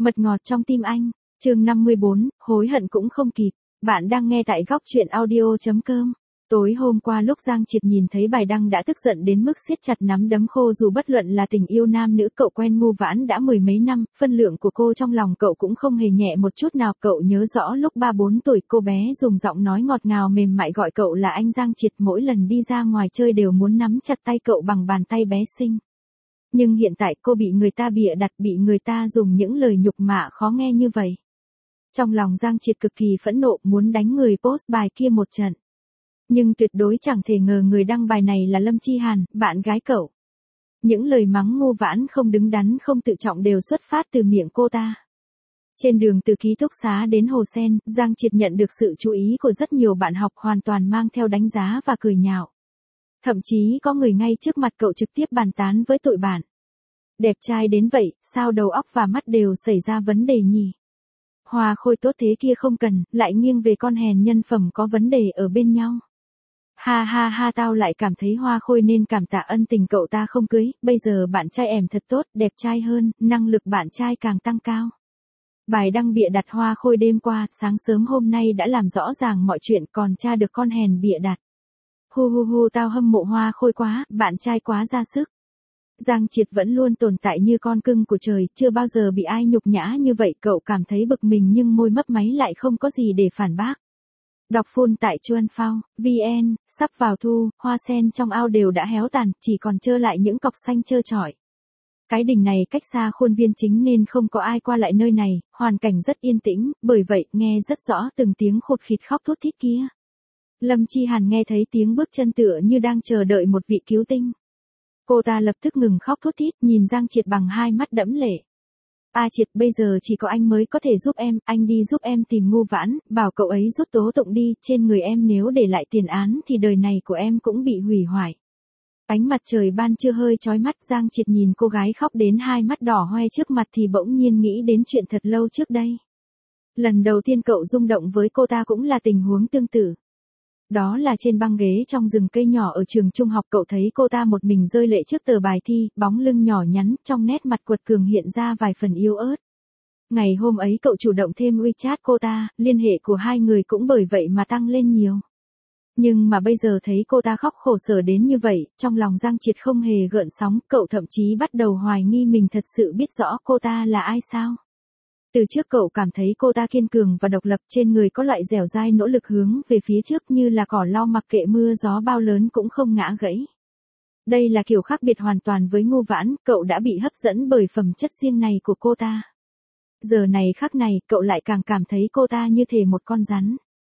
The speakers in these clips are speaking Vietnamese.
Mật ngọt trong tim anh. Chương 54, hối hận cũng không kịp. Bạn đang nghe tại góc truyện audio.com. Tối hôm qua lúc Giang Triệt nhìn thấy bài đăng đã tức giận đến mức siết chặt nắm đấm khô, dù bất luận là tình yêu nam nữ, cậu quen Ngô Vãn đã mười mấy năm, phân lượng của cô trong lòng cậu cũng không hề nhẹ một chút nào. Cậu nhớ rõ lúc 3-4 tuổi cô bé dùng giọng nói ngọt ngào mềm mại gọi cậu là anh Giang Triệt, mỗi lần đi ra ngoài chơi đều muốn nắm chặt tay cậu bằng bàn tay bé xinh. Nhưng hiện tại cô bị người ta bịa đặt, bị người ta dùng những lời nhục mạ khó nghe như vậy. Trong lòng Giang Triệt cực kỳ phẫn nộ, muốn đánh người post bài kia một trận. Nhưng tuyệt đối chẳng thể ngờ người đăng bài này là Lâm Chi Hàn, bạn gái cậu. Những lời mắng Ngô Vãn không đứng đắn không tự trọng đều xuất phát từ miệng cô ta. Trên đường từ ký túc xá đến Hồ Sen, Giang Triệt nhận được sự chú ý của rất nhiều bạn học, hoàn toàn mang theo đánh giá và cười nhạo. Thậm chí có người ngay trước mặt cậu trực tiếp bàn tán với tụi bạn. Đẹp trai đến vậy, sao đầu óc và mắt đều xảy ra vấn đề nhỉ? Hoa khôi tốt thế kia không cần, lại nghiêng về con hèn nhân phẩm có vấn đề ở bên nhau. Ha ha ha, tao lại cảm thấy Hoa khôi nên cảm tạ ân tình cậu ta không cưới, bây giờ bạn trai em thật tốt, đẹp trai hơn, năng lực bạn trai càng tăng cao. Bài đăng bịa đặt Hoa khôi đêm qua, sáng sớm hôm nay đã làm rõ ràng mọi chuyện, còn tra được con hèn bịa đặt. Hu hu hu, tao hâm mộ Hoa khôi quá, bạn trai quá ra sức. Giang Triệt vẫn luôn tồn tại như con cưng của trời, chưa bao giờ bị ai nhục nhã như vậy, cậu cảm thấy bực mình nhưng môi mấp máy lại không có gì để phản bác. Đọc full tại Chuan Phao, VN, sắp vào thu, hoa sen trong ao đều đã héo tàn, chỉ còn trơ lại những cọc xanh trơ trọi. Cái đình này cách xa khuôn viên chính nên không có ai qua lại nơi này, hoàn cảnh rất yên tĩnh, bởi vậy nghe rất rõ từng tiếng khụt khịt khóc thút thít kia. Lâm Chi Hàn nghe thấy tiếng bước chân tựa như đang chờ đợi một vị cứu tinh. Cô ta lập tức ngừng khóc thút thít, nhìn Giang Triệt bằng hai mắt đẫm lệ. A Triệt, bây giờ chỉ có anh mới có thể giúp em, anh đi giúp em tìm Ngô Vãn, bảo cậu ấy rút tố tụng đi, trên người em nếu để lại tiền án thì đời này của em cũng bị hủy hoại. Ánh mặt trời ban trưa hơi chói mắt, Giang Triệt nhìn cô gái khóc đến hai mắt đỏ hoe trước mặt thì bỗng nhiên nghĩ đến chuyện thật lâu trước đây. Lần đầu tiên cậu rung động với cô ta cũng là tình huống tương tự. Đó là trên băng ghế trong rừng cây nhỏ ở trường trung học, cậu thấy cô ta một mình rơi lệ trước tờ bài thi, bóng lưng nhỏ nhắn, trong nét mặt quật cường hiện ra vài phần yếu ớt. Ngày hôm ấy cậu chủ động thêm WeChat cô ta, liên hệ của hai người cũng bởi vậy mà tăng lên nhiều. Nhưng mà bây giờ thấy cô ta khóc khổ sở đến như vậy, trong lòng Giang Triệt không hề gợn sóng, cậu thậm chí bắt đầu hoài nghi mình thật sự biết rõ cô ta là ai sao. Từ trước cậu cảm thấy cô ta kiên cường và độc lập, trên người có loại dẻo dai nỗ lực hướng về phía trước như là cỏ lau mặc kệ mưa gió bao lớn cũng không ngã gãy. Đây là kiểu khác biệt hoàn toàn với Ngô Vãn, cậu đã bị hấp dẫn bởi phẩm chất riêng này của cô ta. Giờ này khắc này, cậu lại càng cảm thấy cô ta như thể một con rắn.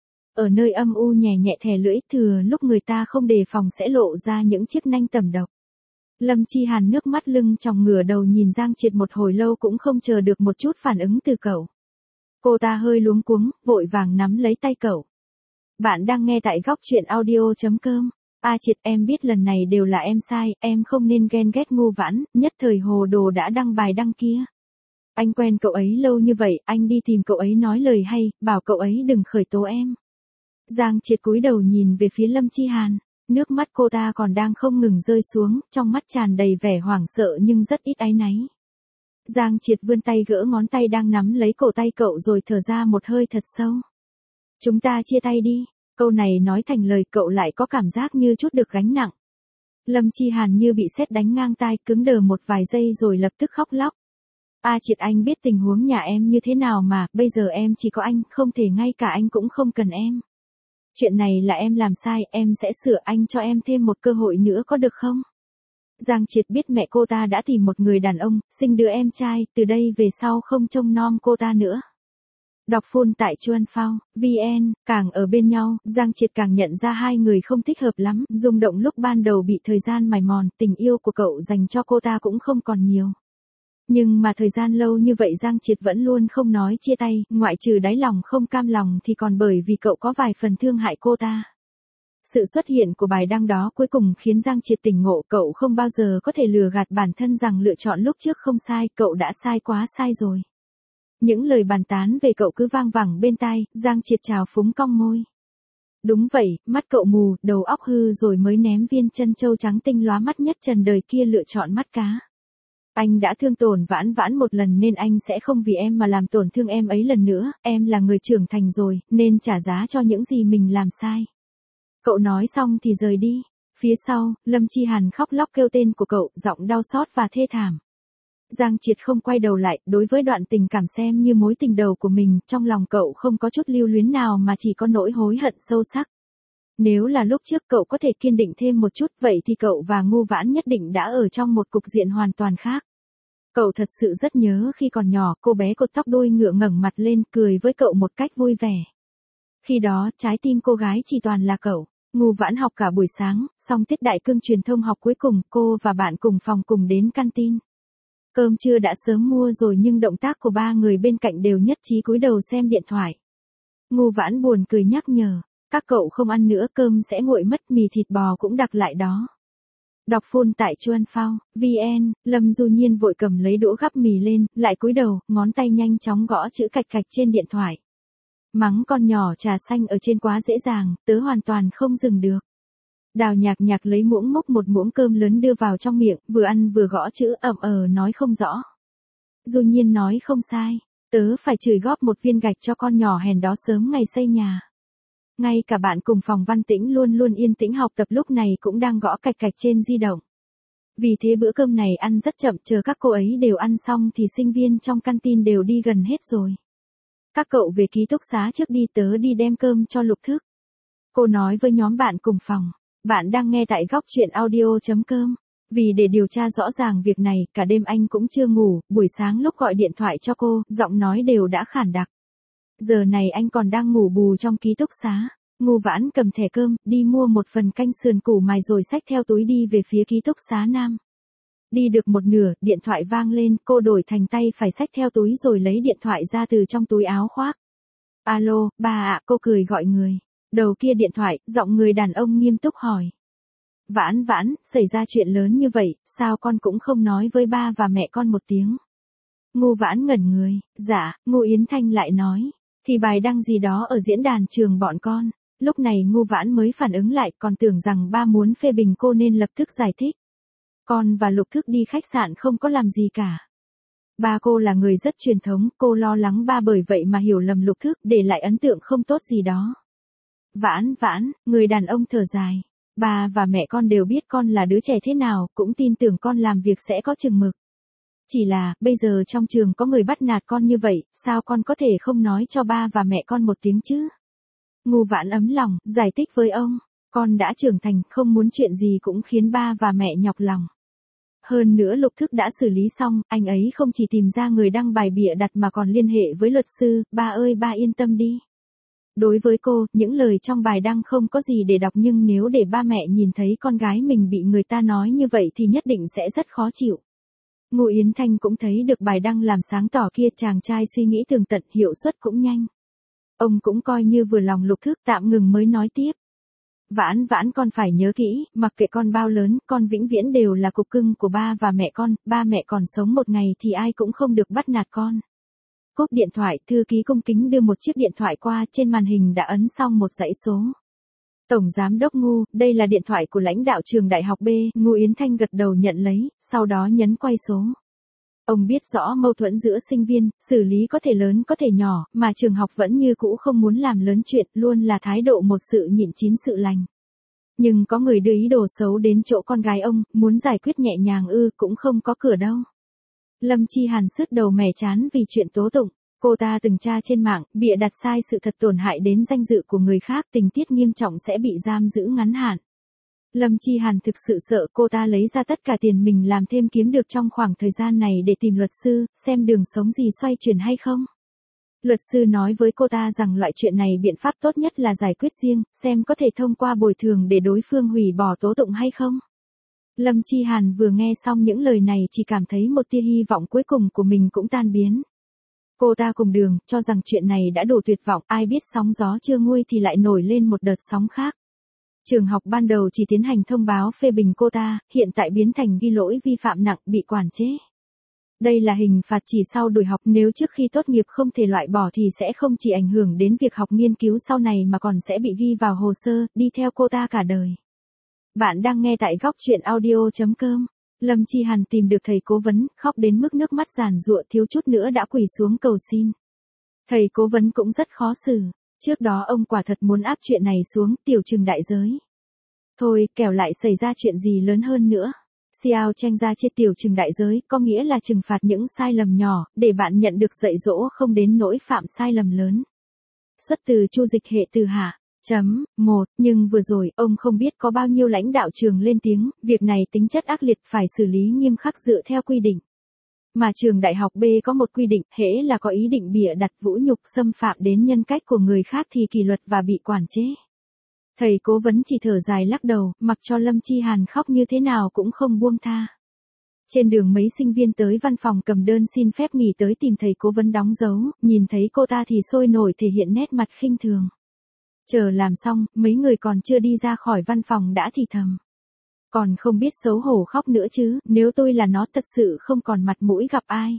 Ở nơi âm u nhẹ nhẹ thè lưỡi, thừa lúc người ta không đề phòng sẽ lộ ra những chiếc nanh tẩm độc. Lâm Chi Hàn nước mắt lưng tròng ngửa đầu nhìn Giang Triệt một hồi lâu cũng không chờ được một chút phản ứng từ cậu. Cô ta hơi luống cuống, vội vàng nắm lấy tay cậu. Bạn đang nghe tại góc truyện audio.com. A Triệt, em biết lần này đều là em sai, em không nên ghen ghét Ngô Vãn, nhất thời hồ đồ đã đăng bài đăng kia. Anh quen cậu ấy lâu như vậy, anh đi tìm cậu ấy nói lời hay, bảo cậu ấy đừng khởi tố em. Giang Triệt cúi đầu nhìn về phía Lâm Chi Hàn. Nước mắt cô ta còn đang không ngừng rơi xuống, trong mắt tràn đầy vẻ hoảng sợ nhưng rất ít áy náy. Giang Triệt vươn tay gỡ ngón tay đang nắm lấy cổ tay cậu rồi thở ra một hơi thật sâu. Chúng ta chia tay đi. Câu này nói thành lời cậu lại có cảm giác như chút được gánh nặng. Lâm Chi Hàn như bị sét đánh ngang tai, cứng đờ một vài giây rồi lập tức khóc lóc. A Triệt, anh biết tình huống nhà em như thế nào mà, bây giờ em chỉ có anh, không thể ngay cả anh cũng không cần em. Chuyện này là em làm sai, em sẽ sửa, anh cho em thêm một cơ hội nữa có được không? Giang Triệt biết mẹ cô ta đã tìm một người đàn ông, sinh đứa em trai, từ đây về sau không trông nom cô ta nữa. Đọc full tại Chuan Phao, VN, càng ở bên nhau, Giang Triệt càng nhận ra hai người không thích hợp lắm, rung động lúc ban đầu bị thời gian mài mòn, tình yêu của cậu dành cho cô ta cũng không còn nhiều. Nhưng mà thời gian lâu như vậy Giang Triệt vẫn luôn không nói chia tay, ngoại trừ đáy lòng không cam lòng thì còn bởi vì cậu có vài phần thương hại cô ta. Sự xuất hiện của bài đăng đó cuối cùng khiến Giang Triệt tỉnh ngộ, cậu không bao giờ có thể lừa gạt bản thân rằng lựa chọn lúc trước không sai, cậu đã sai quá sai rồi. Những lời bàn tán về cậu cứ vang vẳng bên tai, Giang Triệt trào phúng cong môi. Đúng vậy, mắt cậu mù, đầu óc hư rồi mới ném viên chân châu trắng tinh lóa mắt nhất trần đời kia lựa chọn mắt cá. Anh đã thương tổn Vãn Vãn một lần nên anh sẽ không vì em mà làm tổn thương em ấy lần nữa, em là người trưởng thành rồi, nên trả giá cho những gì mình làm sai. Cậu nói xong thì rời đi. Phía sau, Lâm Chi Hàn khóc lóc kêu tên của cậu, giọng đau xót và thê thảm. Giang Triệt không quay đầu lại, đối với đoạn tình cảm xem như mối tình đầu của mình, trong lòng cậu không có chút lưu luyến nào mà chỉ có nỗi hối hận sâu sắc. Nếu là lúc trước cậu có thể kiên định thêm một chút, vậy thì cậu và Ngô Vãn nhất định đã ở trong một cục diện hoàn toàn khác. Cậu thật sự rất nhớ khi còn nhỏ, cô bé cột tóc đuôi ngựa ngẩng mặt lên cười với cậu một cách vui vẻ. Khi đó, trái tim cô gái chỉ toàn là cậu. Ngô Vãn học cả buổi sáng, xong tiết đại cương truyền thông học cuối cùng, cô và bạn cùng phòng cùng đến canteen. Cơm trưa đã sớm mua rồi nhưng động tác của ba người bên cạnh đều nhất trí cúi đầu xem điện thoại. Ngô Vãn buồn cười nhắc nhở, các cậu không ăn nữa, cơm sẽ nguội mất, mì thịt bò cũng đặc lại đó. Đọc phun tại Chuan Phao, VN, Lâm Du Nhiên vội cầm lấy đũa gắp mì lên, lại cúi đầu, ngón tay nhanh chóng gõ chữ cạch cạch trên điện thoại. Mắng con nhỏ trà xanh ở trên quá dễ dàng, tớ hoàn toàn không dừng được. Đào Nhạc Nhạc lấy muỗng múc một muỗng cơm lớn đưa vào trong miệng, vừa ăn vừa gõ chữ nói không rõ. Du Nhiên nói không sai, tớ phải chửi góp một viên gạch cho con nhỏ hèn đó sớm ngày xây nhà. Ngay cả bạn cùng phòng Văn Tĩnh luôn luôn yên tĩnh học tập lúc này cũng đang gõ cạch cạch trên di động. Vì thế bữa cơm này ăn rất chậm, chờ các cô ấy đều ăn xong thì sinh viên trong canteen đều đi gần hết rồi. Các cậu về ký túc xá trước đi, tớ đi đem cơm cho Lục Thức. Cô nói với nhóm bạn cùng phòng. Bạn đang nghe tại góc truyện audio.com. Vì để điều tra rõ ràng việc này, cả đêm anh cũng chưa ngủ, buổi sáng lúc gọi điện thoại cho cô, giọng nói đều đã khản đặc. Giờ này anh còn đang ngủ bù trong ký túc xá. Ngô Vãn cầm thẻ cơm, đi mua một phần canh sườn củ mài rồi xách theo túi đi về phía ký túc xá nam. Đi được một nửa, điện thoại vang lên, cô đổi thành tay phải xách theo túi rồi lấy điện thoại ra từ trong túi áo khoác. Alo, ba ạ, cô cười gọi người. Đầu kia điện thoại, giọng người đàn ông nghiêm túc hỏi. Vãn Vãn, xảy ra chuyện lớn như vậy, sao con cũng không nói với ba và mẹ con một tiếng? Ngô Vãn ngẩn người, dạ, Ngô Yến Thanh lại nói, thì bài đăng gì đó ở diễn đàn trường bọn con. Lúc này Ngô Vãn mới phản ứng lại, còn tưởng rằng ba muốn phê bình cô nên lập tức giải thích. Con và Lục Thức đi khách sạn không có làm gì cả. Ba cô là người rất truyền thống, cô lo lắng ba bởi vậy mà hiểu lầm Lục Thức, để lại ấn tượng không tốt gì đó. Vãn Vãn, người đàn ông thở dài. Ba và mẹ con đều biết con là đứa trẻ thế nào, cũng tin tưởng con làm việc sẽ có chừng mực. Chỉ là, bây giờ trong trường có người bắt nạt con như vậy, sao con có thể không nói cho ba và mẹ con một tiếng chứ? Ngô Vãn ấm lòng, giải thích với ông. Con đã trưởng thành, không muốn chuyện gì cũng khiến ba và mẹ nhọc lòng. Hơn nữa Lục Thức đã xử lý xong, anh ấy không chỉ tìm ra người đăng bài bịa đặt mà còn liên hệ với luật sư, ba ơi ba yên tâm đi. Đối với cô, những lời trong bài đăng không có gì để đọc nhưng nếu để ba mẹ nhìn thấy con gái mình bị người ta nói như vậy thì nhất định sẽ rất khó chịu. Ngô Yến Thanh cũng thấy được bài đăng làm sáng tỏ kia, chàng trai suy nghĩ tường tận, hiệu suất cũng nhanh. Ông cũng coi như vừa lòng Lục Thức, tạm ngừng mới nói tiếp. Vãn Vãn, con phải nhớ kỹ, mặc kệ con bao lớn, con vĩnh viễn đều là cục cưng của ba và mẹ con, ba mẹ còn sống một ngày thì ai cũng không được bắt nạt con. Cúp điện thoại, thư ký cung kính đưa một chiếc điện thoại qua, trên màn hình đã ấn xong một dãy số. Tổng Giám đốc Ngô, đây là điện thoại của lãnh đạo trường đại học B, Ngô Yến Thanh gật đầu nhận lấy, sau đó nhấn quay số. Ông biết rõ mâu thuẫn giữa sinh viên, xử lý có thể lớn có thể nhỏ, mà trường học vẫn như cũ không muốn làm lớn chuyện, luôn là thái độ một sự nhịn chín sự lành. Nhưng có người đưa ý đồ xấu đến chỗ con gái ông, muốn giải quyết nhẹ nhàng cũng không có cửa đâu. Lâm Chi Hàn sứt đầu mẻ chán vì chuyện tố tụng. Cô ta từng tra trên mạng, bịa đặt sai sự thật tổn hại đến danh dự của người khác, tình tiết nghiêm trọng sẽ bị giam giữ ngắn hạn. Lâm Chi Hàn thực sự sợ cô ta lấy ra tất cả tiền mình làm thêm kiếm được trong khoảng thời gian này để tìm luật sư, xem đường sống gì xoay chuyển hay không. Luật sư nói với cô ta rằng loại chuyện này biện pháp tốt nhất là giải quyết riêng, xem có thể thông qua bồi thường để đối phương hủy bỏ tố tụng hay không. Lâm Chi Hàn vừa nghe xong những lời này chỉ cảm thấy một tia hy vọng cuối cùng của mình cũng tan biến. Cô ta cùng đường, cho rằng chuyện này đã đủ tuyệt vọng, ai biết sóng gió chưa nguôi thì lại nổi lên một đợt sóng khác. Trường học ban đầu chỉ tiến hành thông báo phê bình cô ta, hiện tại biến thành ghi lỗi vi phạm nặng, bị quản chế. Đây là hình phạt chỉ sau đuổi học, nếu trước khi tốt nghiệp không thể loại bỏ thì sẽ không chỉ ảnh hưởng đến việc học nghiên cứu sau này mà còn sẽ bị ghi vào hồ sơ, đi theo cô ta cả đời. Bạn đang nghe tại góc truyện audio.com. Lâm Chi Hàn tìm được thầy cố vấn, khóc đến mức nước mắt giàn giụa thiếu chút nữa đã quỳ xuống cầu xin. Thầy cố vấn cũng rất khó xử, trước đó ông quả thật muốn áp chuyện này xuống, tiểu trừng đại giới. Thôi, kẻo lại xảy ra chuyện gì lớn hơn nữa. Xiao Cheng ra chia tiểu trừng đại giới, có nghĩa là trừng phạt những sai lầm nhỏ, để bạn nhận được dạy dỗ không đến nỗi phạm sai lầm lớn. Xuất từ Chu Dịch hệ từ Hạ. 1. Nhưng vừa rồi, ông không biết có bao nhiêu lãnh đạo trường lên tiếng, việc này tính chất ác liệt phải xử lý nghiêm khắc dựa theo quy định. Mà trường đại học B có một quy định, hễ là có ý định bịa đặt vũ nhục xâm phạm đến nhân cách của người khác thì kỷ luật và bị quản chế. Thầy cố vấn chỉ thở dài lắc đầu, mặc cho Lâm Chi Hàn khóc như thế nào cũng không buông tha. Trên đường mấy sinh viên tới văn phòng cầm đơn xin phép nghỉ tới tìm thầy cố vấn đóng dấu, nhìn thấy cô ta thì sôi nổi thể hiện nét mặt khinh thường. Chờ làm xong, mấy người còn chưa đi ra khỏi văn phòng đã thì thầm. Còn không biết xấu hổ khóc nữa chứ, nếu tôi là nó thật sự không còn mặt mũi gặp ai.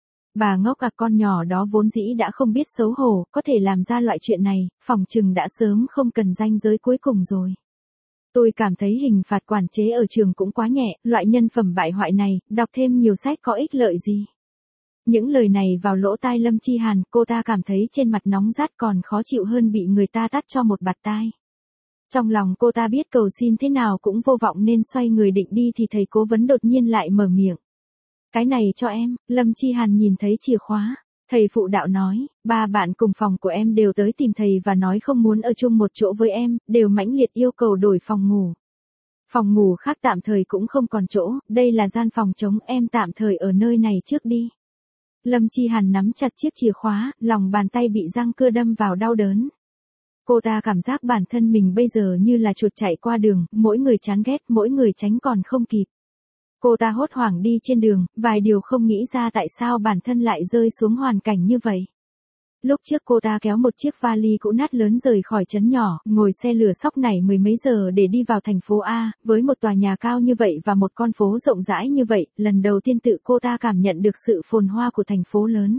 Bà ngốc à, con nhỏ đó vốn dĩ đã không biết xấu hổ, có thể làm ra loại chuyện này, phỏng chừng đã sớm không cần ranh giới cuối cùng rồi. Tôi cảm thấy hình phạt quản chế ở trường cũng quá nhẹ, loại nhân phẩm bại hoại này, đọc thêm nhiều sách có ích lợi gì. Những lời này vào lỗ tai Lâm Chi Hàn, cô ta cảm thấy trên mặt nóng rát còn khó chịu hơn bị người ta tát cho một bạt tai. Trong lòng cô ta biết cầu xin thế nào cũng vô vọng nên xoay người định đi thì thầy cố vấn đột nhiên lại mở miệng. Cái này cho em, Lâm Chi Hàn nhìn thấy chìa khóa. Thầy phụ đạo nói, 3 bạn cùng phòng của em đều tới tìm thầy và nói không muốn ở chung một chỗ với em, đều mãnh liệt yêu cầu đổi phòng ngủ. Phòng ngủ khác tạm thời cũng không còn chỗ, đây là gian phòng trống, em tạm thời ở nơi này trước đi. Lâm Chi Hàn nắm chặt chiếc chìa khóa, lòng bàn tay bị răng cưa đâm vào đau đớn. Cô ta cảm giác bản thân mình bây giờ như là chuột chạy qua đường, mỗi người chán ghét, mỗi người tránh còn không kịp. Cô ta hốt hoảng đi trên đường, vài điều không nghĩ ra tại sao bản thân lại rơi xuống hoàn cảnh như vậy. Lúc trước cô ta kéo một chiếc vali cũ nát lớn rời khỏi trấn nhỏ, ngồi xe lửa xóc nảy mười mấy giờ để đi vào thành phố A, với một tòa nhà cao như vậy và một con phố rộng rãi như vậy, lần đầu tiên tự cô ta cảm nhận được sự phồn hoa của thành phố lớn.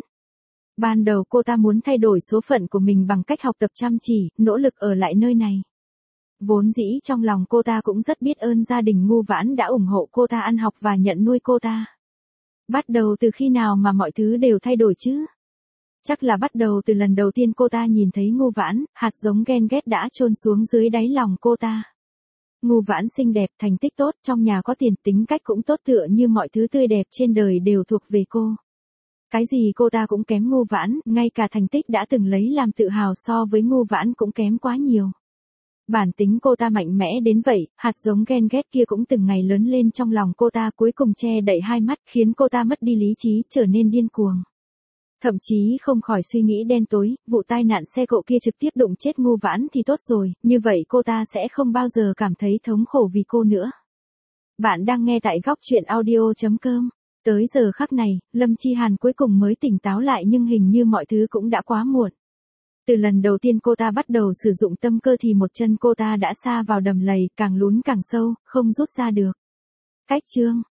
Ban đầu cô ta muốn thay đổi số phận của mình bằng cách học tập chăm chỉ, nỗ lực ở lại nơi này. Vốn dĩ trong lòng cô ta cũng rất biết ơn gia đình Ngu Vãn đã ủng hộ cô ta ăn học và nhận nuôi cô ta. Bắt đầu từ khi nào mà mọi thứ đều thay đổi chứ? Chắc là bắt đầu từ lần đầu tiên cô ta nhìn thấy Ngu Vãn, hạt giống ghen ghét đã chôn xuống dưới đáy lòng cô ta. Ngu Vãn xinh đẹp, thành tích tốt, trong nhà có tiền, tính cách cũng tốt, tựa như mọi thứ tươi đẹp trên đời đều thuộc về cô. Cái gì cô ta cũng kém Ngu Vãn, ngay cả thành tích đã từng lấy làm tự hào so với Ngu Vãn cũng kém quá nhiều. Bản tính cô ta mạnh mẽ đến vậy, hạt giống ghen ghét kia cũng từng ngày lớn lên trong lòng cô ta, cuối cùng che đậy hai mắt, khiến cô ta mất đi lý trí, trở nên điên cuồng. Thậm chí không khỏi suy nghĩ đen tối, vụ tai nạn xe cộ kia trực tiếp đụng chết Ngu Vãn thì tốt rồi, như vậy cô ta sẽ không bao giờ cảm thấy thống khổ vì cô nữa. Bạn đang nghe tại góc truyện audio.com. Tới giờ khắc này, Lâm Chi Hàn cuối cùng mới tỉnh táo lại nhưng hình như mọi thứ cũng đã quá muộn. Từ lần đầu tiên cô ta bắt đầu sử dụng tâm cơ thì một chân cô ta đã sa vào đầm lầy, càng lún càng sâu, không rút ra được. Cách chương